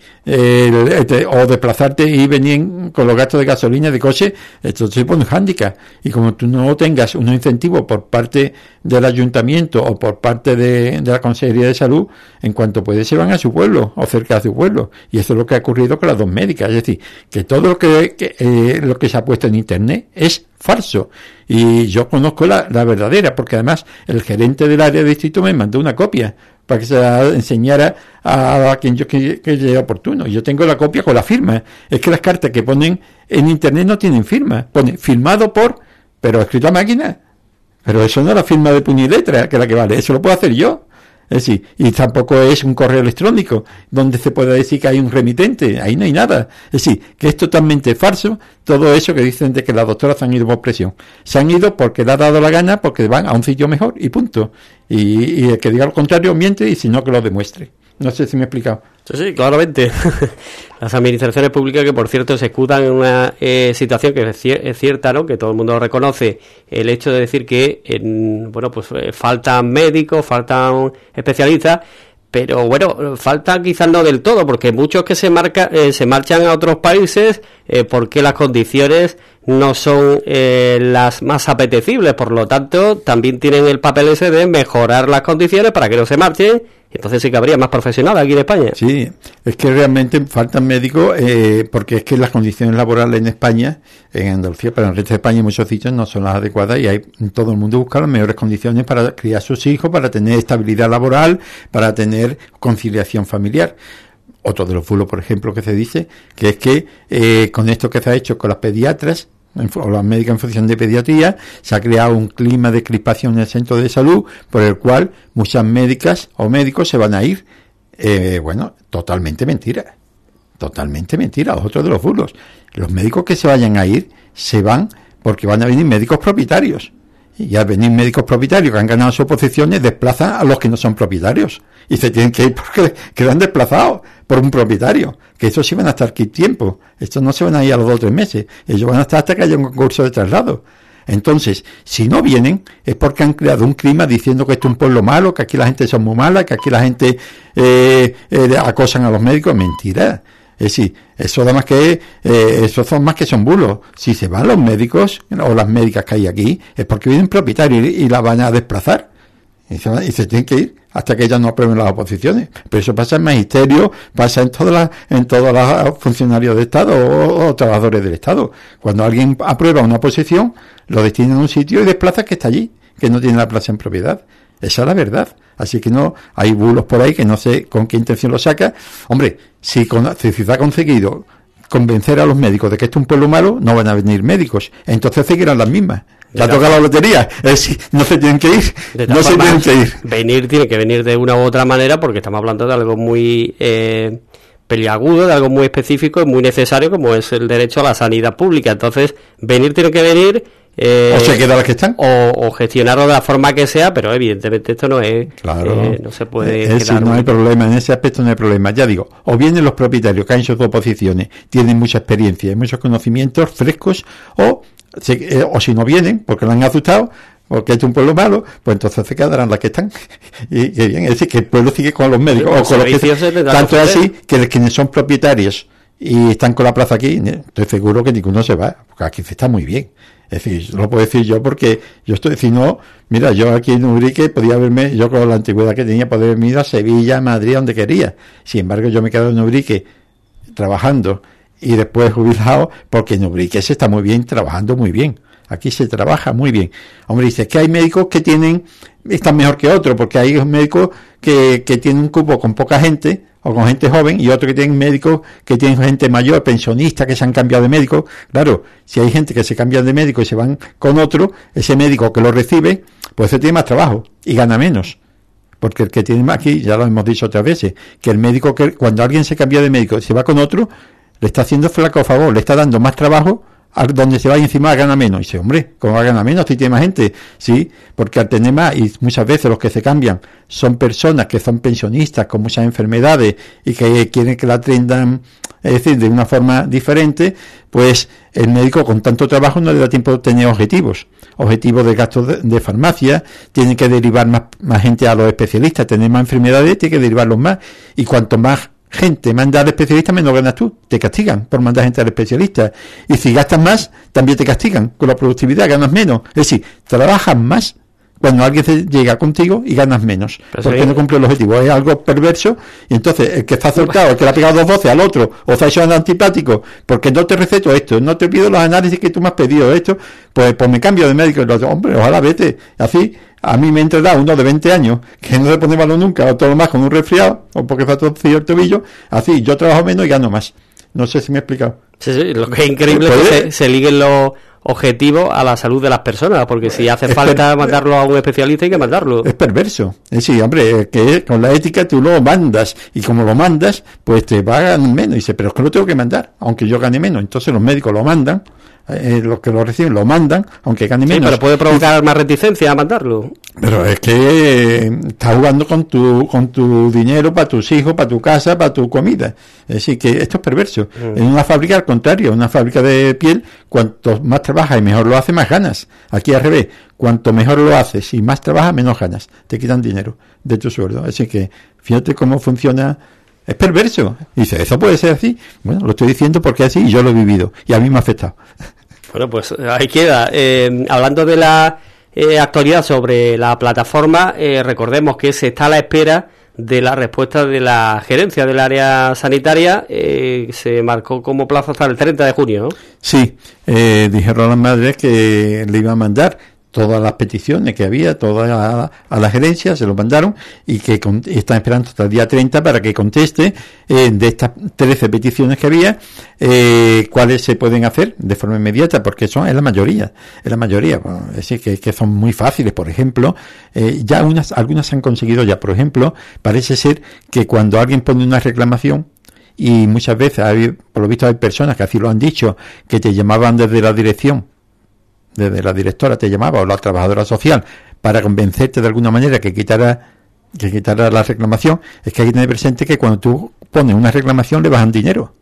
Speaker 2: o desplazarte y venir con los gastos de gasolina, de coche, esto se pone un hándicap. Y como tú no tengas un incentivo por parte del ayuntamiento o por parte de la Consejería de Salud, en cuanto puede se van a su pueblo o cerca de su pueblo. Y eso es lo que ha ocurrido con las dos médicas. Es decir, que todo lo que se ha puesto en Internet es falso. Y yo conozco la verdadera, porque además el gerente del área de distrito me mandó una copia para que se la enseñara a quien yo que oportuno. Yo tengo la copia con la firma. Es que las cartas que ponen en Internet no tienen firma. Pone firmado por, pero escrito a máquina. Pero eso no es la firma de puño y letra, que es la que vale. Eso lo puedo hacer yo. Es decir, y tampoco es un correo electrónico donde se puede decir que hay un remitente, ahí no hay nada. Es decir, que es totalmente falso todo eso que dicen de que las doctoras se han ido por presión. Se han ido porque le ha dado la gana, porque van a un sitio mejor y punto. Y el que diga lo contrario miente y si no que lo demuestre. No sé si me he explicado.
Speaker 1: Sí, claramente. Las administraciones públicas que, por cierto, se escudan en una situación que es cierta, ¿no? Que todo el mundo reconoce, el hecho de decir que, faltan médicos, faltan especialistas, pero bueno, falta quizás no del todo, porque muchos que se marchan a otros países porque las condiciones no son las más apetecibles, por lo tanto también tienen el papel ese de mejorar las condiciones para que no se marchen. Entonces sí que habría más profesionales aquí en España.
Speaker 2: Sí, es que realmente faltan médicos porque es que las condiciones laborales en España, en Andalucía, pero en el resto de España en muchos sitios no son las adecuadas y todo el mundo busca las mejores condiciones para criar a sus hijos, para tener estabilidad laboral, para tener conciliación familiar. Otro de los bulos, por ejemplo, que se dice, que es que con esto que se ha hecho con las pediatras, o las médicas en función de pediatría, se ha creado un clima de crispación en el centro de salud por el cual muchas médicas o médicos se van a ir. Totalmente mentira. Otro de los bulos. Los médicos que se vayan a ir se van porque van a venir médicos propietarios. Y al venir médicos propietarios que han ganado sus posiciones, desplazan a los que no son propietarios. Y se tienen que ir porque quedan desplazados por un propietario. Que estos sí van a estar aquí tiempo. Estos no se van a ir a los 2 o 3 meses. Ellos van a estar hasta que haya un concurso de traslado. Entonces, si no vienen, es porque han creado un clima diciendo que esto es un pueblo malo, que aquí la gente son muy mala, que aquí la gente acosan a los médicos. Mentira. Es decir, eso además esos son más que son bulos. Si se van los médicos o las médicas que hay aquí, es porque vienen propietarios y la van a desplazar. Y se tienen que ir hasta que ellas no aprueben las oposiciones. Pero eso pasa en magisterio, pasa en todos los funcionarios de Estado o trabajadores del Estado. Cuando alguien aprueba una oposición, lo destina a un sitio y desplaza que está allí, que no tiene la plaza en propiedad. Esa es la verdad. Así que no, hay bulos por ahí que no sé con qué intención lo saca. Hombre, si se ha conseguido convencer a los médicos de que esto es un pueblo malo, no van a venir médicos. Entonces seguirán las mismas. Ya toca la lotería. Es decir, no se tienen que ir. No se tienen que ir.
Speaker 1: Venir tiene que venir de una u otra manera porque estamos hablando de algo muy peliagudo, de algo muy específico y muy necesario como es el derecho a la sanidad pública. Entonces, venir tiene que venir.
Speaker 2: O se quedan las que están.
Speaker 1: O gestionarlo de la forma que sea, pero evidentemente esto no es. Claro. No se puede.
Speaker 2: No hay problema, en ese aspecto no hay problema. Ya digo, o vienen los propietarios que han hecho sus oposiciones, tienen mucha experiencia y muchos conocimientos frescos, o si no vienen, porque lo han asustado, porque es un pueblo malo, pues entonces se quedarán las que están. Y bien, es decir, que el pueblo sigue con los médicos, o con los que tanto es así que quienes son propietarios y están con la plaza aquí, estoy seguro que ninguno se va, porque aquí se está muy bien. Es decir, lo puedo decir yo porque yo estoy, si no, mira, yo aquí en Ubrique podía haberme, yo con la antigüedad que tenía, podía haberme ido a Sevilla, Madrid, donde quería. Sin embargo, yo me he quedado en Ubrique trabajando y después jubilado, porque en Ubrique se está muy bien, trabajando muy bien. Aquí se trabaja muy bien. Hombre, dice que hay médicos que están mejor que otros, porque hay médicos que tienen un cupo con poca gente, o con gente joven, y otros que tienen médicos que tienen gente mayor, pensionistas, que se han cambiado de médico. Claro, si hay gente que se cambia de médico y se van con otro, ese médico que lo recibe, pues se tiene más trabajo y gana menos. porque el que tiene más aquí, ya lo hemos dicho otras veces, que el médico, que cuando alguien se cambia de médico y se va con otro, le está haciendo flaco favor, le está dando más trabajo a donde se va y encima gana menos. Y dice, hombre, ¿cómo va a ganar menos si tiene más gente? Sí, porque al tener más, y muchas veces los que se cambian son personas que son pensionistas con muchas enfermedades y que quieren que la atiendan, es decir, de una forma diferente, pues el médico con tanto trabajo no le da tiempo de tener objetivos de gastos de farmacia, tiene que derivar más gente a los especialistas, tener más enfermedades, tiene que derivarlos más, y cuanto más gente manda al especialista, menos ganas tú, te castigan por mandar gente al especialista, y si gastas más, también te castigan con la productividad, ganas menos, es decir, trabajas más cuando alguien llega contigo y ganas menos, porque no cumple el objetivo, es algo perverso, y entonces el que está soltado, el que le ha pegado 2 voces al otro, o se ha hecho antipático, porque no te receto esto, no te pido los análisis que tú me has pedido, esto, pues me cambio de médico, y los hombre, ojalá vete, así, a mí me ha entrado uno de 20 años, que no se pone malo nunca, o todo más con un resfriado, o porque se ha torcido el tobillo, así, yo trabajo menos y gano más. No sé si me he explicado.
Speaker 1: Sí, lo que es increíble es que se liguen los objetivos a la salud de las personas, porque si hace falta mandarlo a un especialista hay que mandarlo.
Speaker 2: Es perverso. Es decir, hombre, que con la ética tú lo mandas, y como lo mandas, pues te va a ganar menos. Y dice, pero es que lo tengo que mandar, aunque yo gane menos. Entonces los médicos lo mandan, los que lo reciben lo mandan, aunque gane menos.
Speaker 1: Pero puede provocar más reticencia a mandarlo.
Speaker 2: Pero es que estás jugando con tu dinero para tus hijos, para tu casa, para tu comida. Es decir, que esto es perverso. En una fábrica, al contrario, en una fábrica de piel, cuanto más trabajas y mejor lo haces, más ganas. Aquí al revés, cuanto mejor lo haces y más trabajas, menos ganas. Te quitan dinero de tu sueldo. Así que fíjate cómo funciona. Es perverso. Y dice, ¿eso puede ser así? Bueno, lo estoy diciendo porque así y yo lo he vivido. Y a mí me ha afectado.
Speaker 1: Bueno, pues ahí queda. Hablando de la actualidad sobre la plataforma, recordemos que se está a la espera de la respuesta de la gerencia del área sanitaria. Se marcó como plazo hasta el 30 de junio, ¿no? Sí,
Speaker 2: dijeron las madres que le iban a mandar todas las peticiones que había, todas a la gerencia, se lo mandaron, y que están esperando hasta el día 30 para que conteste de estas 13 peticiones que había, cuáles se pueden hacer de forma inmediata, porque es la mayoría, bueno, es decir, que son muy fáciles. Por ejemplo, ya algunas se han conseguido ya. Por ejemplo, parece ser que cuando alguien pone una reclamación, y muchas veces, por lo visto hay personas que así lo han dicho, que te llamaban desde la dirección, desde la directora te llamaba, o la trabajadora social, para convencerte de alguna manera que quitara la reclamación. Es que hay que tener presente que cuando tú pones una reclamación le bajan dinero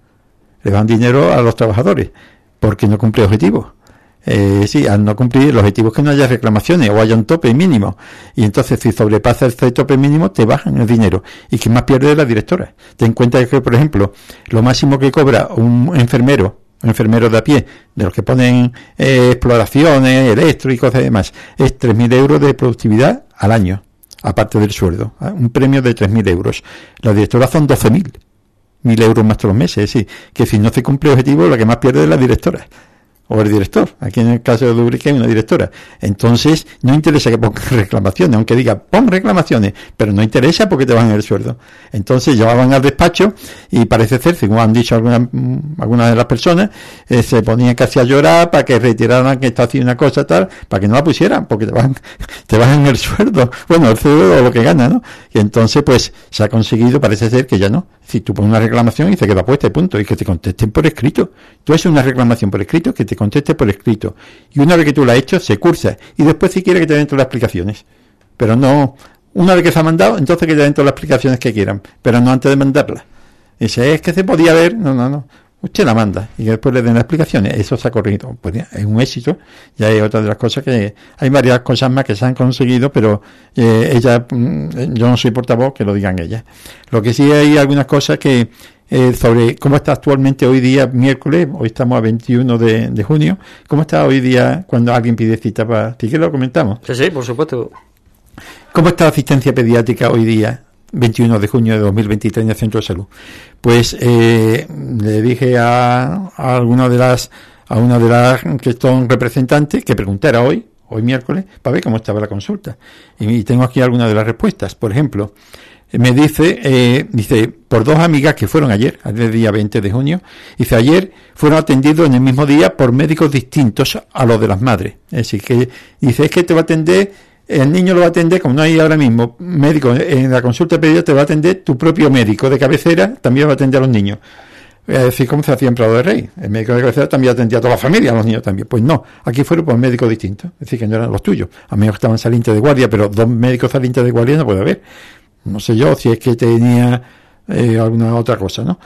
Speaker 2: a los trabajadores, porque no cumple objetivos. Sí, al no cumplir el objetivo es que no haya reclamaciones o haya un tope mínimo, y entonces si sobrepasa ese tope mínimo te bajan el dinero, y quien más pierde es la directora. Ten en cuenta que, por ejemplo, lo máximo que cobra un enfermero de a pie, de los que ponen exploraciones, electro y cosas demás, es 3.000 euros de productividad al año, aparte del sueldo, un premio de 3.000 euros. La directora son 12.000 euros más todos los meses. Es decir, que si no se cumple el objetivo, la que más pierde es la directora o el director. Aquí en el caso de Dubrique hay una directora. Entonces no interesa que pongan reclamaciones, aunque diga pon reclamaciones, pero no interesa porque te bajan el sueldo. Entonces llamaban al despacho y parece ser, según han dicho algunas de las personas, se ponían casi a llorar para que retiraran que está haciendo una cosa tal, para que no la pusieran, porque te bajan el sueldo, bueno, el sueldo o lo que gana, ¿no? Y entonces pues se ha conseguido, parece ser que ya no. Si tú pones una reclamación y se queda puesta y punto, y que te contesten por escrito. Tú haces una reclamación por escrito, que te conteste por escrito, y una vez que tú la has hecho se cursa, y después si quiere que te den todas las explicaciones, pero no, una vez que se ha mandado, entonces que te den todas las explicaciones que quieran, pero no antes de mandarla. Dice, es que se podía ver, no, usted la manda, y que después le den las explicaciones. Eso se ha corrido, pues es un éxito. Ya hay otra de las cosas que, hay varias cosas más que se han conseguido, pero ella, yo no soy portavoz, que lo digan ellas. Lo que sí hay algunas cosas que, sobre cómo está actualmente hoy día, miércoles, hoy estamos a 21 de junio, cómo está hoy día cuando alguien pide cita para ti, que lo comentamos.
Speaker 1: Sí, por supuesto.
Speaker 2: ¿Cómo está la asistencia pediátrica hoy día, 21 de junio de 2023, en el Centro de Salud? Pues le dije a una de las que son representantes que preguntara hoy miércoles, para ver cómo estaba la consulta. Y tengo aquí algunas de las respuestas. Por ejemplo, me dice, por 2 amigas que fueron ayer, el día 20 de junio, dice, ayer fueron atendidos en el mismo día por médicos distintos a los de las madres. Es decir, que dice, es que te va a atender el niño lo va a atender, como no hay ahora mismo médico en la consulta pediátrica, te va a atender tu propio médico de cabecera, también va a atender a los niños. Es decir, como se hacía en Prado de Rey. El médico de cabecera también atendía a toda la familia, a los niños también. Pues no, aquí fueron por médicos distintos. Es decir, que no eran los tuyos. A menos que estaban salientes de guardia, pero 2 médicos salientes de guardia no puede haber. No sé yo si es que tenía alguna otra cosa, ¿no?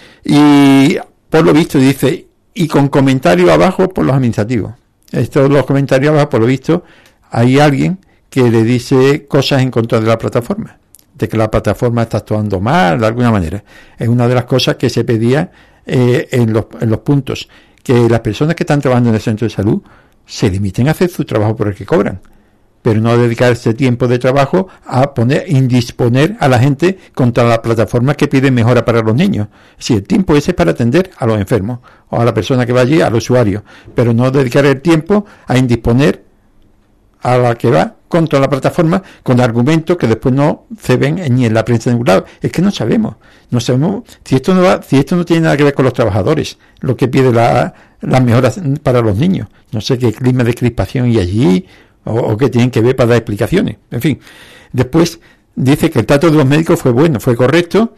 Speaker 2: Y por lo visto dice, y con comentarios abajo por los administrativos. Estos los comentarios abajo, por lo visto, hay alguien que le dice cosas en contra de la plataforma, de que la plataforma está actuando mal, de alguna manera. Es una de las cosas que se pedía en los puntos, que las personas que están trabajando en el centro de salud se limiten a hacer su trabajo por el que cobran, pero no dedicar ese tiempo de trabajo a indisponer a la gente contra la plataforma que pide mejora para los niños. Si el tiempo ese es para atender a los enfermos o a la persona que va allí, al usuario, pero no dedicar el tiempo a indisponer a la que va contra la plataforma con argumentos que después no se ven ni en la prensa de ningún lado. Es que no sabemos si esto no tiene nada que ver con los trabajadores, lo que pide las mejoras para los niños. No sé qué clima de crispación hay allí o qué tienen que ver para dar explicaciones. En fin, después dice que el trato de los médicos fue bueno, fue correcto,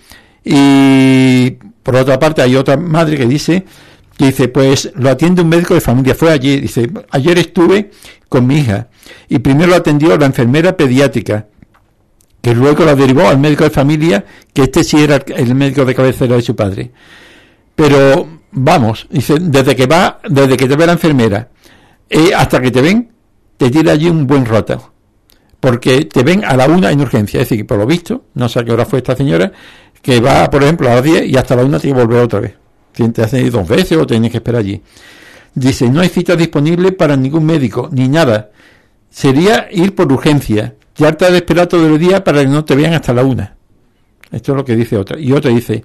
Speaker 2: y por otra parte hay otra madre que dice, pues lo atiende un médico de familia, fue allí, dice, ayer estuve con mi hija y primero lo atendió la enfermera pediátrica, que luego la derivó al médico de familia, que este sí era el médico de cabecera de su padre. Pero vamos, dice, desde que te ve la enfermera hasta que te ven, te tira allí un buen rato, porque te ven a la 1 en urgencia. Es decir, que por lo visto, no sé a qué hora fue esta señora, que va, por ejemplo, a las 10 y hasta la 1 tiene que volver otra vez. Te hacen ir 2 veces o tienes que esperar allí. Dice, no hay cita disponible para ningún médico, ni nada. Sería ir por urgencia. Ya te de esperar todo el día para que no te vean hasta la 1. Esto es lo que dice otra. Y otra dice,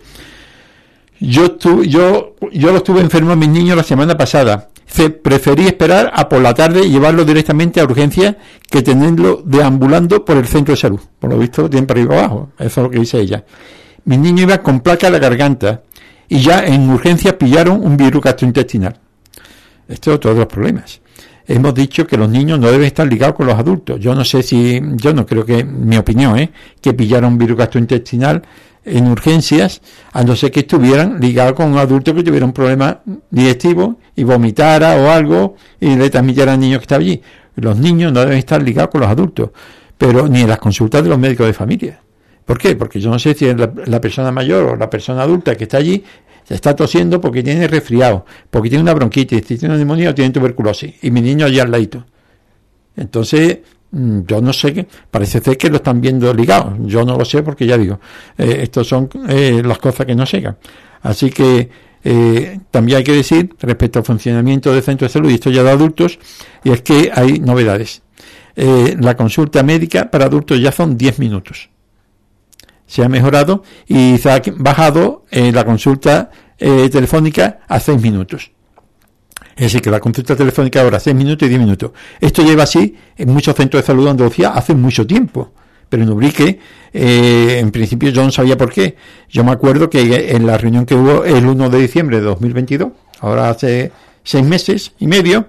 Speaker 2: yo lo estuve enfermo a mis niños la semana pasada. Preferí esperar a por la tarde y llevarlo directamente a urgencia que tenerlo deambulando por el centro de salud. Por lo visto, tienen para arriba abajo. Eso es lo que dice ella. Mis niños iban con placa a la garganta y ya en urgencia pillaron un virus gastrointestinal. Este es otro de los problemas. Hemos dicho que los niños no deben estar ligados con los adultos. Yo no creo que, mi opinión, que pillaron un virus gastrointestinal en urgencias, a no ser que estuvieran ligados con un adulto que tuviera un problema digestivo y vomitara o algo y le transmitiera al niño que está allí. Los niños no deben estar ligados con los adultos, pero ni en las consultas de los médicos de familia. ¿Por qué? Porque yo no sé si es la persona mayor o la persona adulta que está allí se está tosiendo porque tiene resfriado, porque tiene una bronquitis, si tiene una neumonía o tiene tuberculosis, y mi niño allí al ladito. Entonces, yo no sé, parece ser que lo están viendo ligado. Yo no lo sé porque ya digo, estos son las cosas que no llegan. Así que también hay que decir, respecto al funcionamiento del centro de salud, y esto ya de adultos, y es que hay novedades. La consulta médica para adultos ya son 10 minutos. Se ha mejorado y se ha bajado la consulta telefónica a 6 minutos. Es decir, que la consulta telefónica ahora 6 minutos y 10 minutos. Esto lleva así en muchos centros de salud de Andalucía hace mucho tiempo. Pero en Ubrique, en principio yo no sabía por qué. Yo me acuerdo que en la reunión que hubo el 1 de diciembre de 2022, ahora hace 6 meses y medio,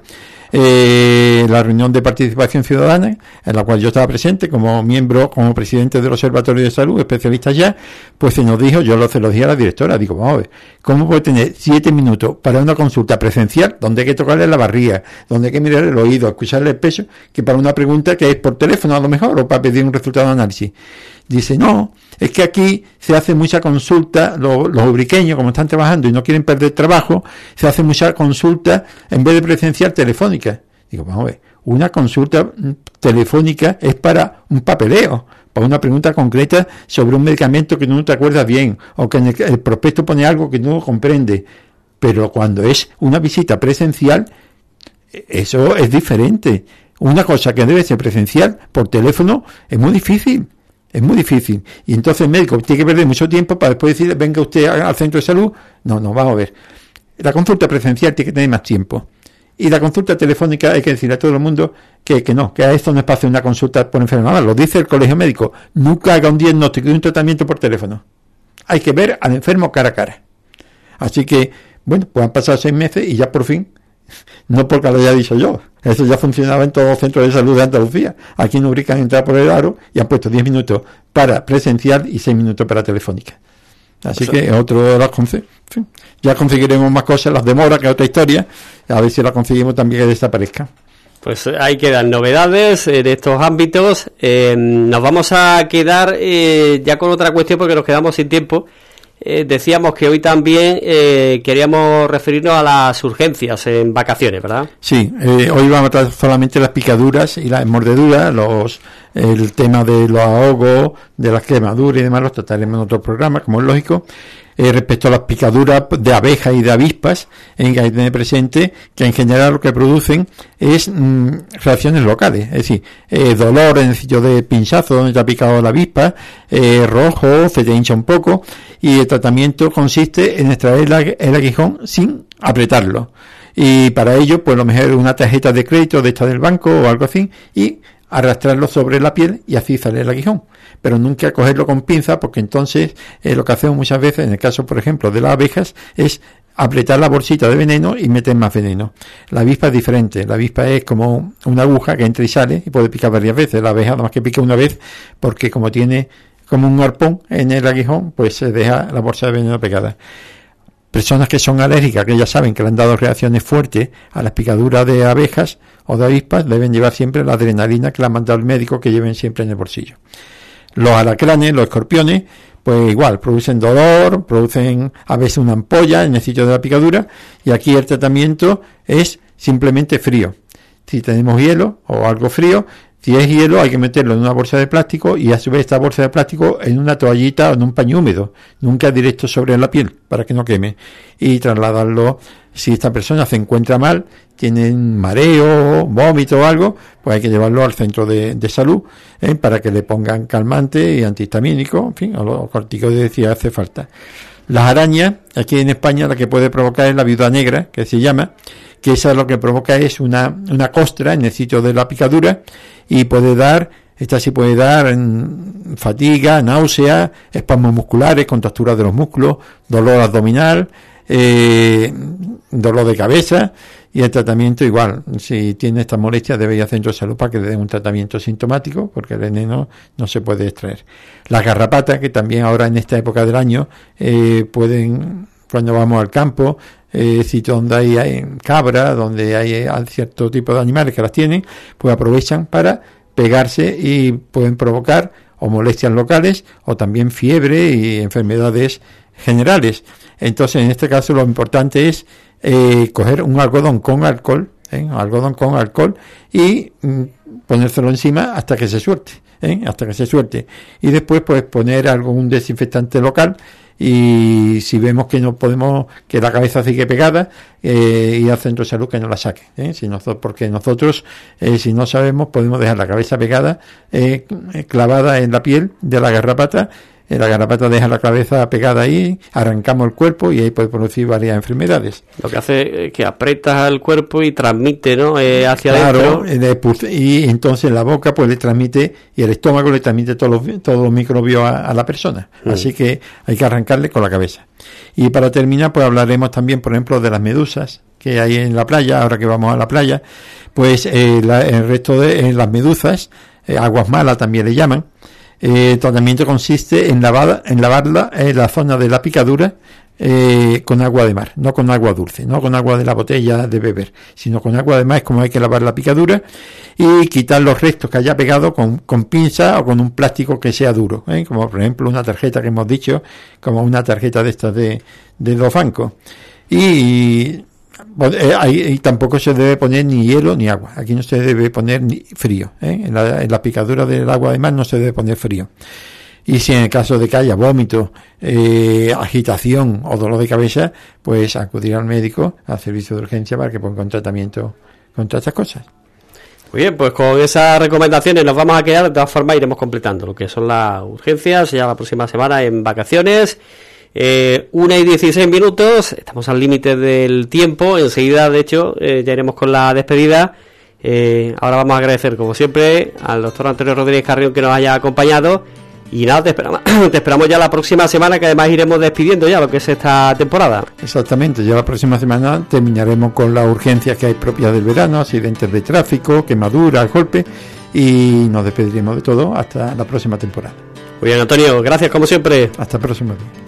Speaker 2: la reunión de participación ciudadana, en la cual yo estaba presente como miembro, como presidente del Observatorio de Salud, especialista ya, pues se nos dijo, se lo dije a la directora, digo, vamos a ver, ¿cómo puede tener 7 minutos para una consulta presencial, donde hay que tocarle la barriga, donde hay que mirar el oído, escucharle el peso, que para una pregunta que es por teléfono a lo mejor, o para pedir un resultado de análisis? Dice, no, es que aquí se hace mucha consulta, los ubriqueños, como están trabajando y no quieren perder trabajo, se hace mucha consulta en vez de presencial telefónica. Digo, vamos a ver, una consulta telefónica es para un papeleo, para una pregunta concreta sobre un medicamento que no te acuerdas bien, o que en el prospecto pone algo que no comprende. Pero cuando es una visita presencial, eso es diferente. Una cosa que debe ser presencial por teléfono es muy difícil. Es muy difícil. Y entonces el médico tiene que perder mucho tiempo para después decir, venga usted al centro de salud. No, vamos a ver. La consulta presencial tiene que tener más tiempo. Y la consulta telefónica hay que decirle a todo el mundo que no, que a esto no es para hacer una consulta por enfermedad. Lo dice el colegio médico. Nunca haga un diagnóstico y un tratamiento por teléfono. Hay que ver al enfermo cara a cara. Así que, bueno, pues han pasado 6 meses y ya por fin, no porque lo haya dicho yo, Eso ya funcionaba en todos los centros de salud de Andalucía. Aquí en Ubrique han entrado por el aro y han puesto 10 minutos para presencial y 6 minutos para telefónica. Así que es otro de los conceptos. Ya conseguiremos más cosas, las demoras, que es otra historia, a ver si la conseguimos también que desaparezca.
Speaker 1: Pues ahí quedan novedades en estos ámbitos. Nos vamos a quedar ya con otra cuestión porque nos quedamos sin tiempo. Decíamos que hoy también queríamos referirnos a las urgencias en vacaciones, ¿verdad?
Speaker 2: Sí, hoy vamos a tratar solamente las picaduras y las mordeduras, el tema de los ahogos, de las quemaduras y demás, los trataremos en otro programa, como es lógico. Respecto a las picaduras de abejas y de avispas, hay que tener presente que en general lo que producen es reacciones locales, es decir, dolor en el sitio de pinchazo donde te ha picado la avispa, rojo, se te hincha un poco, y el tratamiento consiste en extraer el aguijón sin apretarlo. Y para ello, pues lo mejor es una tarjeta de crédito de esta del banco o algo así, y arrastrarlo sobre la piel y así sale el aguijón. Pero nunca cogerlo con pinza, porque entonces lo que hacemos muchas veces, en el caso por ejemplo de las abejas, es apretar la bolsita de veneno y meter más veneno. La avispa es diferente, la avispa es como una aguja que entra y sale y puede picar varias veces. La abeja nada más que pica una vez, porque como tiene como un arpón en el aguijón, pues se deja la bolsa de veneno pegada. Personas que son alérgicas, que ya saben que le han dado reacciones fuertes a las picaduras de abejas o de avispas, deben llevar siempre la adrenalina que le ha mandado el médico, que lleven siempre en el bolsillo. Los alacranes, los escorpiones, pues igual, producen dolor, producen a veces una ampolla en el sitio de la picadura, y aquí el tratamiento es simplemente frío. Si tenemos hielo o algo frío, si es hielo hay que meterlo en una bolsa de plástico y a su vez esta bolsa de plástico en una toallita o en un paño húmedo, nunca directo sobre la piel para que no queme, y trasladarlo. Si esta persona se encuentra mal, tiene mareo, vómito o algo, pues hay que llevarlo al centro de salud para que le pongan calmante y antihistamínico, en fin, o los corticoides si hace falta. Las arañas, aquí en España la que puede provocar es la viuda negra, que se llama, que esa lo que provoca es una costra en el sitio de la picadura, y puede dar, esta sí puede dar fatiga, náusea, espasmos musculares, contracturas de los músculos, dolor abdominal, dolor de cabeza, y el tratamiento igual, si tiene estas molestias debe ir al centro de salud para que le den un tratamiento sintomático, porque el veneno no se puede extraer. Las garrapatas, que también ahora en esta época del año pueden, cuando vamos al campo, sitios donde hay cabra, donde hay cierto tipo de animales que las tienen, pues aprovechan para pegarse y pueden provocar o molestias locales o también fiebre y enfermedades generales. Entonces, en este caso lo importante es coger un algodón con alcohol, y ponérselo encima hasta que se suelte, y después pues poner algún desinfectante local, y si vemos que no podemos, que la cabeza sigue pegada, ir al centro de salud que no la saque, porque nosotros si no sabemos podemos dejar la cabeza pegada, clavada en la piel de la garrapata. La garrapata deja la cabeza pegada ahí, arrancamos el cuerpo y ahí puede producir varias enfermedades. Lo que hace es que aprietas el cuerpo y transmite, ¿no? Hacia adentro. Y entonces la boca pues le transmite, y el estómago le transmite todos los microbios a la persona. Así que hay que arrancarle con la cabeza. Y para terminar pues hablaremos también, por ejemplo, de las medusas que hay en la playa. Ahora que vamos a la playa, pues el resto de las medusas, aguas malas también le llaman. El tratamiento consiste en lavarla en la zona de la picadura con agua de mar, no con agua dulce, no con agua de la botella de beber, sino con agua de mar. Es como hay que lavar la picadura y quitar los restos que haya pegado con pinza o con un plástico que sea duro, como por ejemplo una tarjeta que hemos dicho, como una tarjeta de estas de los bancos. Y tampoco se debe poner ni hielo ni agua. Aquí no se debe poner ni frío, en la picadura del agua de mar no se debe poner frío. Y si en el caso de que haya vómito, agitación o dolor de cabeza, pues acudir al médico, al servicio de urgencia, para que ponga un tratamiento contra estas cosas.
Speaker 1: Muy bien, pues con esas recomendaciones nos vamos a quedar. De todas formas iremos completando lo que son las urgencias ya la próxima semana en vacaciones. 1:16, estamos al límite del tiempo. Enseguida, de hecho, ya iremos con la despedida. Ahora vamos a agradecer, como siempre, al doctor Antonio Rodríguez Carrión que nos haya acompañado, Y nada, te esperamos ya la próxima semana, que además iremos despidiendo ya lo que es esta temporada.
Speaker 2: Exactamente, ya la próxima semana terminaremos con las urgencias que hay propias del verano, accidentes de tráfico, quemaduras, golpes, y nos despediremos de todo hasta la próxima temporada.
Speaker 1: Muy bien, Antonio, gracias como siempre.
Speaker 2: Hasta el próximo día.